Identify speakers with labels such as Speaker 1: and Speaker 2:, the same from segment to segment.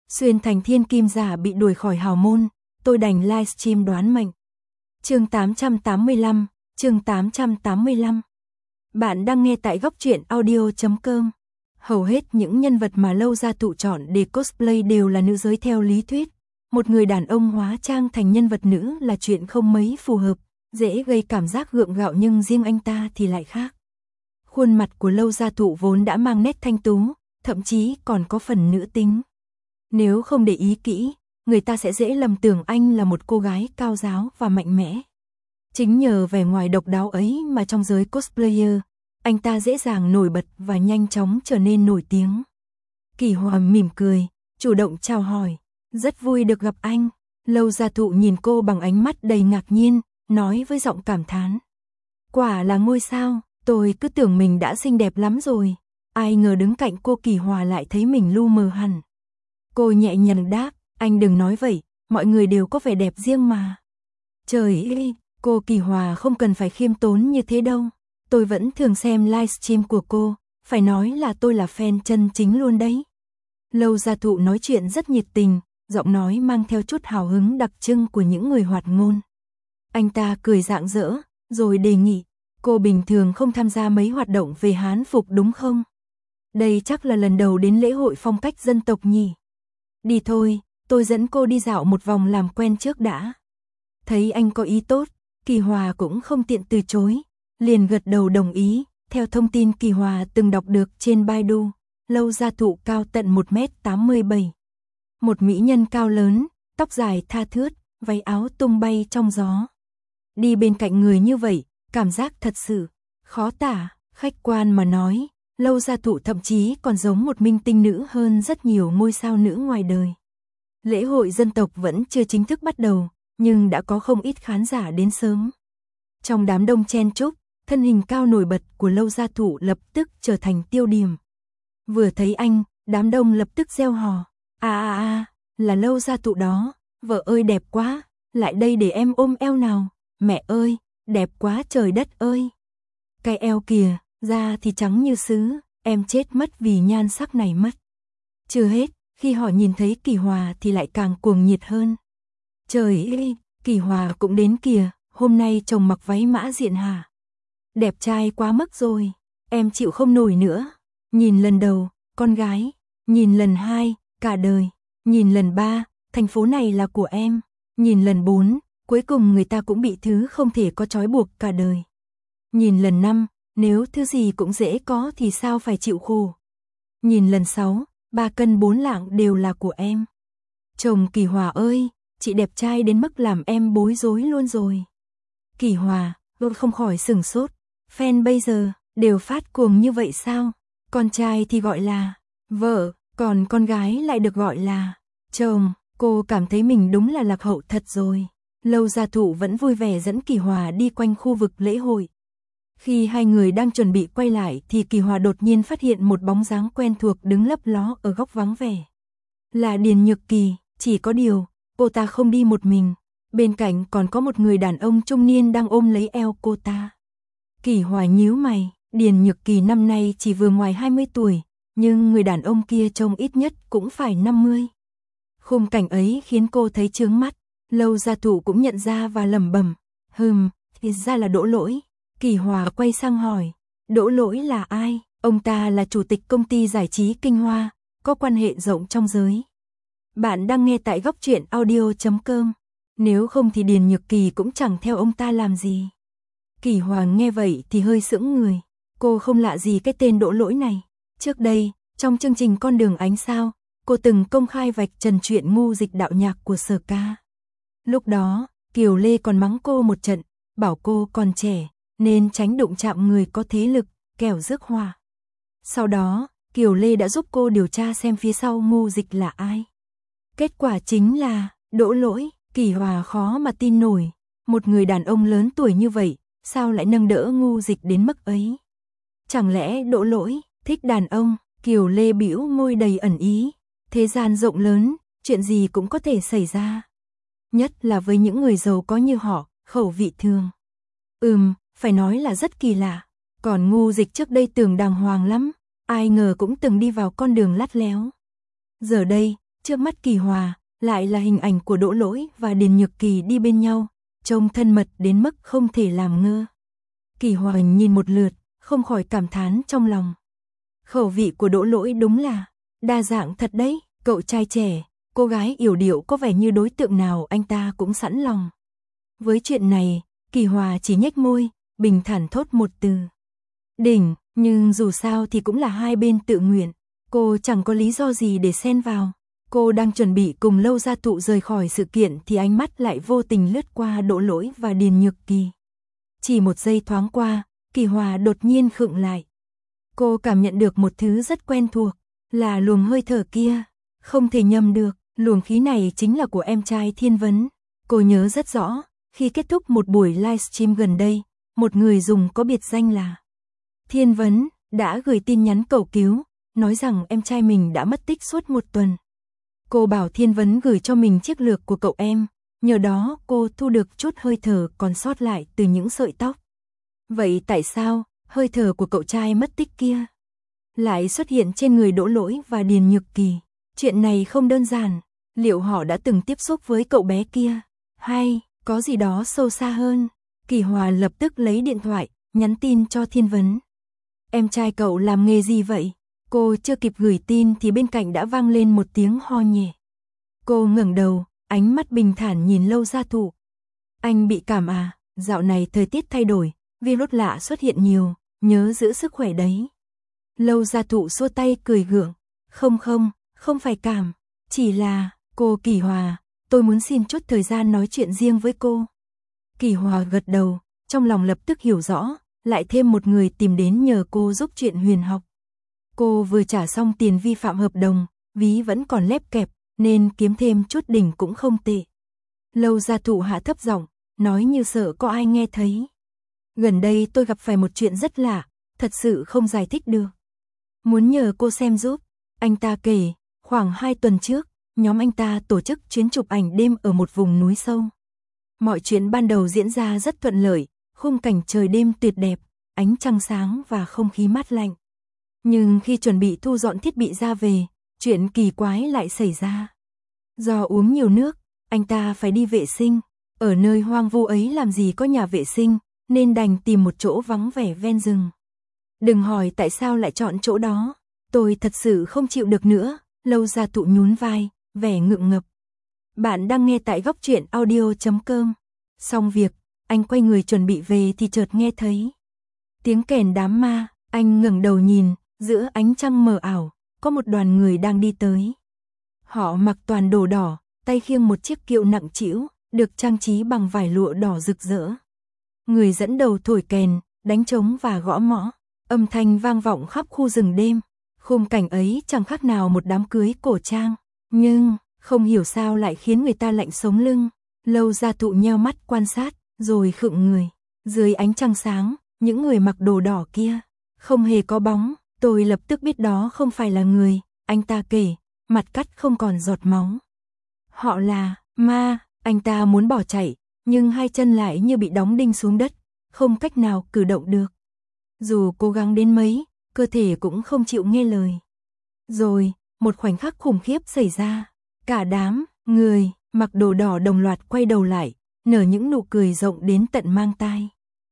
Speaker 1: Xuyên thành thiên kim giả bị đuổi khỏi hào môn, tôi đành livestream đoán mệnh. Chương 885, chương 885. Bạn đang nghe tại góc truyện audio.com. Hầu hết những nhân vật mà Lâu Gia Thụ chọn để cosplay đều là nữ giới theo lý thuyết. Một người đàn ông hóa trang thành nhân vật nữ là chuyện không mấy phù hợp, dễ gây cảm giác gượng gạo, nhưng riêng anh ta thì lại khác. Khuôn mặt của Lâu Gia Thụ vốn đã mang nét thanh tú, thậm chí còn có phần nữ tính. Nếu không để ý kỹ, người ta sẽ dễ lầm tưởng anh là một cô gái cao giáo và mạnh mẽ. Chính nhờ vẻ ngoài độc đáo ấy mà trong giới cosplayer, anh ta dễ dàng nổi bật và nhanh chóng trở nên nổi tiếng. Kỳ Hòa mỉm cười, chủ động chào hỏi, rất vui được gặp anh. Lâu Gia Thụ nhìn cô bằng ánh mắt đầy ngạc nhiên, nói với giọng cảm thán. Quả là ngôi sao, tôi cứ tưởng mình đã xinh đẹp lắm rồi. Ai ngờ đứng cạnh cô Kỳ Hòa lại thấy mình lu mờ hẳn. Cô nhẹ nhàng đáp, anh đừng nói vậy, mọi người đều có vẻ đẹp riêng mà. Trời ơi, cô Kỳ Hòa không cần phải khiêm tốn như thế đâu. Tôi vẫn thường xem livestream của cô, phải nói là tôi là fan chân chính luôn đấy. Lâu Gia Thụ nói chuyện rất nhiệt tình, giọng nói mang theo chút hào hứng đặc trưng của những người hoạt ngôn. Anh ta cười rạng rỡ, rồi đề nghị, cô bình thường không tham gia mấy hoạt động về Hán phục đúng không? Đây chắc là lần đầu đến lễ hội phong cách dân tộc nhỉ? Đi thôi, tôi dẫn cô đi dạo một vòng làm quen trước đã. Thấy anh có ý tốt, Kỳ Hòa cũng không tiện từ chối, liền gật đầu đồng ý. Theo thông tin Kỳ Hòa từng đọc được trên Baidu, Lâu Gia Thụ cao tận 1m87. Một mỹ nhân cao lớn, tóc dài tha thướt, váy áo tung bay trong gió. Đi bên cạnh người như vậy, cảm giác thật sự khó tả. Khách quan mà nói, Lâu Gia Thụ thậm chí còn giống một minh tinh nữ hơn rất nhiều ngôi sao nữ ngoài đời. Lễ hội dân tộc vẫn chưa chính thức bắt đầu, nhưng đã có không ít khán giả đến sớm. Trong đám đông chen chúc, thân hình cao nổi bật của Lâu Gia Thụ lập tức trở thành tiêu điểm. Vừa thấy anh, đám đông lập tức reo hò. Là Lâu Gia Thụ đó, vợ ơi đẹp quá, lại đây để em ôm eo nào. Mẹ ơi, đẹp quá trời đất ơi. Cái eo kìa, da thì trắng như sứ, em chết mất vì nhan sắc này mất. Chưa hết, khi họ nhìn thấy Kỳ Hòa thì lại càng cuồng nhiệt hơn. Trời ơi, Kỳ Hòa cũng đến kìa, hôm nay chồng mặc váy mã diện hả? Đẹp trai quá mức rồi, em chịu không nổi nữa. Nhìn lần đầu, con gái, nhìn lần hai, cả đời, nhìn lần ba, thành phố này là của em, nhìn lần 4, cuối cùng người ta cũng bị thứ không thể có trói buộc cả đời. Nhìn lần 5, nếu thứ gì cũng dễ có thì sao phải chịu khổ. Nhìn lần 6, 3 cân 4 lạng đều là của em. Chồng Kỳ Hòa ơi, chị đẹp trai đến mức làm em bối rối luôn rồi. Kỳ Hòa, không khỏi sửng sốt, fan bây giờ đều phát cuồng như vậy sao? Con trai thì gọi là vợ, còn con gái lại được gọi là chồng. Cô cảm thấy mình đúng là lạc hậu thật rồi. Lâu Gia Thụ vẫn vui vẻ dẫn Kỳ Hòa đi quanh khu vực lễ hội. Khi hai người đang chuẩn bị quay lại thì Kỳ Hòa đột nhiên phát hiện một bóng dáng quen thuộc đứng lấp ló ở góc vắng vẻ. Là Điền Nhược Kỳ, chỉ có điều, cô ta không đi một mình. Bên cạnh còn có một người đàn ông trung niên đang ôm lấy eo cô ta. Kỳ Hòa nhíu mày, Điền Nhược Kỳ năm nay chỉ vừa ngoài 20 tuổi, nhưng người đàn ông kia trông ít nhất cũng phải 50. Khung cảnh ấy khiến cô thấy chướng mắt. Lâu Gia Thụ cũng nhận ra và lẩm bẩm, thì ra là Đỗ Lỗi. Kỳ Hòa quay sang hỏi, Đỗ Lỗi là ai? Ông ta là chủ tịch công ty giải trí Kinh Hoa, có quan hệ rộng trong giới. Bạn đang nghe tại góc truyện audio.com. Nếu không thì Điền Nhược Kỳ cũng chẳng theo ông ta làm gì. Kỳ Hòa nghe vậy thì hơi sững người. Cô không lạ gì cái tên Đỗ Lỗi này. Trước đây, trong chương trình Con đường ánh sao, cô từng công khai vạch trần chuyện ngu dịch đạo nhạc của Sở Ca. Lúc đó, Kiều Lê còn mắng cô một trận, bảo cô còn trẻ, nên tránh đụng chạm người có thế lực, kẻo rước họa. Sau đó, Kiều Lê đã giúp cô điều tra xem phía sau ngu dịch là ai. Kết quả chính là Đỗ Lỗi. Kỳ Hòa khó mà tin nổi, một người đàn ông lớn tuổi như vậy, sao lại nâng đỡ ngu dịch đến mức ấy? Chẳng lẽ Đỗ Lỗi thích đàn ông? Kiều Lê bĩu môi đầy ẩn ý. Thế gian rộng lớn, chuyện gì cũng có thể xảy ra. Nhất là với những người giàu có như họ, khẩu vị thường. Phải nói là rất kỳ lạ. Còn ngu dịch trước đây tưởng đàng hoàng lắm, ai ngờ cũng từng đi vào con đường lắt léo. Giờ đây, Trước mắt Kỳ Hòa, lại là hình ảnh của Đỗ Lỗi và Điền Nhược Kỳ đi bên nhau, trông thân mật đến mức không thể làm ngơ. Kỳ Hòa nhìn một lượt, không khỏi cảm thán trong lòng. Khẩu vị của Đỗ Lỗi đúng là đa dạng thật đấy, cậu trai trẻ, cô gái yểu điệu có vẻ như đối tượng nào anh ta cũng sẵn lòng. Với chuyện này, Kỳ Hòa chỉ nhếch môi, bình thản thốt một từ. Đỉnh, nhưng dù sao thì cũng là hai bên tự nguyện, cô chẳng có lý do gì để xen vào. Cô đang chuẩn bị cùng Lâu Gia Thụ rời khỏi sự kiện thì ánh mắt lại vô tình lướt qua Đỗ Lỗi và Điền Nhược Kỳ. Chỉ một giây thoáng qua, Kỳ Hòa đột nhiên khựng lại. Cô cảm nhận được một thứ rất quen thuộc, là luồng hơi thở kia. Không thể nhầm được, luồng khí này chính là của em trai Thiên Vấn. Cô nhớ rất rõ, khi kết thúc một buổi livestream gần đây, một người dùng có biệt danh là Thiên Vấn đã gửi tin nhắn cầu cứu, nói rằng em trai mình đã mất tích suốt một tuần. Cô bảo Thiên Vấn gửi cho mình chiếc lược của cậu em, nhờ đó cô thu được chút hơi thở còn sót lại từ những sợi tóc. Vậy tại sao hơi thở của cậu trai mất tích kia lại xuất hiện trên người Đỗ Lỗi và Điền Nhược Kỳ? Chuyện này không đơn giản, liệu họ đã từng tiếp xúc với cậu bé kia, hay có gì đó sâu xa hơn? Kỳ Hòa lập tức lấy điện thoại, nhắn tin cho Thiên Vấn. Em trai cậu làm nghề gì vậy? Cô chưa kịp gửi tin thì bên cạnh đã vang lên một tiếng ho nhẹ. Cô ngẩng đầu, ánh mắt bình thản nhìn Lâu Gia Thụ. Anh bị cảm à? Dạo này thời tiết thay đổi, virus lạ xuất hiện nhiều, nhớ giữ sức khỏe đấy. Lâu Gia Thụ xua tay cười gượng. Không phải cảm, chỉ là, cô Kỳ Hòa, tôi muốn xin chút thời gian nói chuyện riêng với cô. Kỳ Hòa gật đầu, trong lòng lập tức hiểu rõ, lại thêm một người tìm đến nhờ cô giúp chuyện huyền học. Cô vừa trả xong tiền vi phạm hợp đồng, ví vẫn còn lép kẹp, nên kiếm thêm chút đỉnh cũng không tệ. Lâu Gia Thụ hạ thấp giọng, nói như sợ có ai nghe thấy. Gần đây tôi gặp phải một chuyện rất lạ, thật sự không giải thích được. Muốn nhờ cô xem giúp. Anh ta kể, khoảng 2 tuần trước, nhóm anh ta tổ chức chuyến chụp ảnh đêm ở một vùng núi sâu. Mọi chuyện ban đầu diễn ra rất thuận lợi, khung cảnh trời đêm tuyệt đẹp, ánh trăng sáng và không khí mát lạnh. Nhưng khi chuẩn bị thu dọn thiết bị ra về, chuyện kỳ quái lại xảy ra. Do uống nhiều nước, anh ta phải đi vệ sinh. Ở nơi hoang vu ấy làm gì có nhà vệ sinh, nên đành tìm một chỗ vắng vẻ ven rừng. Đừng hỏi tại sao lại chọn chỗ đó, tôi thật sự không chịu được nữa. Lâu Gia Thụ nhún vai, vẻ ngượng ngập. Bạn đang nghe tại góc truyện audio.com. Xong việc, anh quay người chuẩn bị về thì chợt nghe thấy tiếng kèn đám ma. Anh ngẩng đầu nhìn, giữa ánh trăng mờ ảo, có một đoàn người đang đi tới. Họ mặc toàn đồ đỏ, tay khiêng một chiếc kiệu nặng trĩu, được trang trí bằng vải lụa đỏ rực rỡ. Người dẫn đầu thổi kèn, đánh trống và gõ mõ, âm thanh vang vọng khắp khu rừng đêm. Khung cảnh ấy chẳng khác nào một đám cưới cổ trang, nhưng không hiểu sao lại khiến người ta lạnh sống lưng. Lâu Gia Thụ nheo mắt quan sát, rồi khựng người. Dưới ánh trăng sáng, những người mặc đồ đỏ kia không hề có bóng. Tôi lập tức biết đó không phải là người, anh ta kể, mặt cắt không còn giọt máu. Họ là ma. Anh ta muốn bỏ chạy, nhưng hai chân lại như bị đóng đinh xuống đất, không cách nào cử động được. Dù cố gắng đến mấy, cơ thể cũng không chịu nghe lời. Rồi, một khoảnh khắc khủng khiếp xảy ra. Cả đám người mặc đồ đỏ đồng loạt quay đầu lại, nở những nụ cười rộng đến tận mang tai.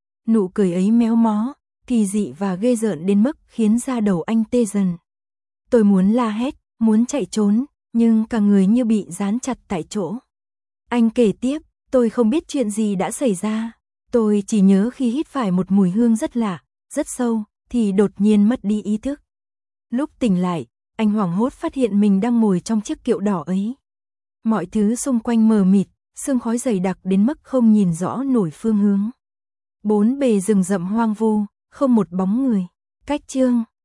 Speaker 1: Nụ cười ấy méo mó, kỳ dị và ghê rợn đến mức khiến da đầu anh tê dần. Tôi muốn la hét, muốn chạy trốn, nhưng cả người như bị dán chặt tại chỗ. Anh kể tiếp, tôi không biết chuyện gì đã xảy ra. Tôi chỉ nhớ khi hít phải một mùi hương rất lạ, rất sâu, thì đột nhiên mất đi ý thức. Lúc tỉnh lại, anh hoảng hốt phát hiện mình đang ngồi trong chiếc kiệu đỏ ấy. Mọi thứ xung quanh mờ mịt, sương khói dày đặc đến mức không nhìn rõ nổi phương hướng. Bốn bề rừng rậm hoang vu, không một bóng người. Cách chương